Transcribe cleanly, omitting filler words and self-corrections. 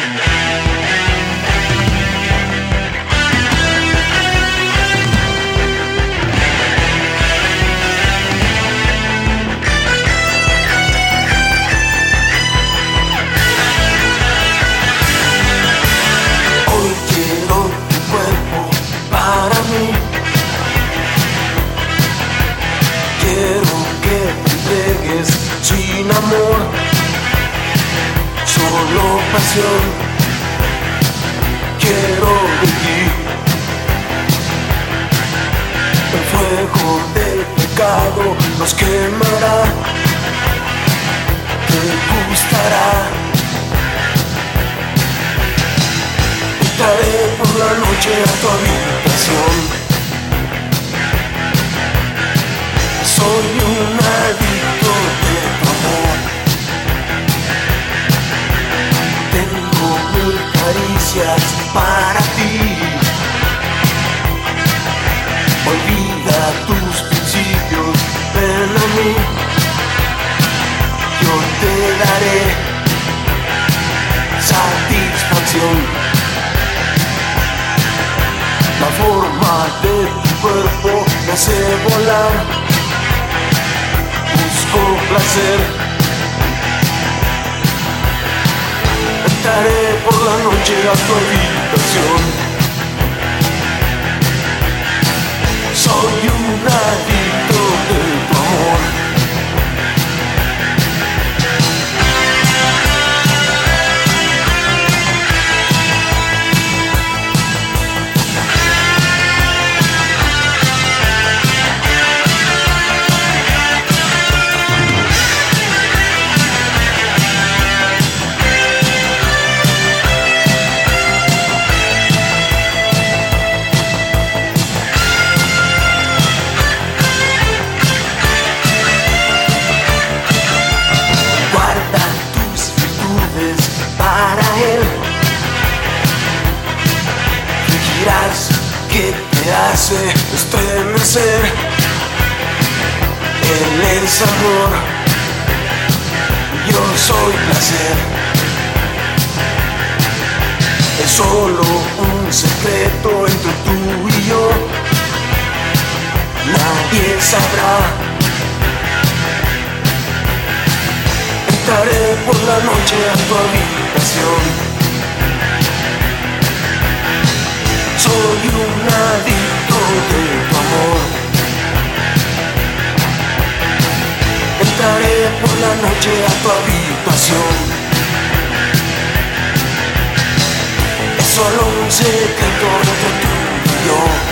Sin amor, solo pasión. Quiero vivir. El fuego del pecado nos quemará. Te gustará. Entraré por la noche a tu habitación. Soy un adicto de tu amor. Tengo mil caricias para ti. Olvida tus principios, ven a mí. Yo te daré satisfacción. La forma de tu cuerpo me hace volar. Busco placer. Entraré por la noche a tu habitación. Soy un adicto de tu amor. Que te hace estremecer. Él es amor, yo soy placer. Es solo un secreto entre tú y yo. Nadie sabrá. Entraré por la noche a tu habitación. Soy un adicto de tu amor. Entraré por la noche a tu habitación. Es solo un secreto entre tú y yo.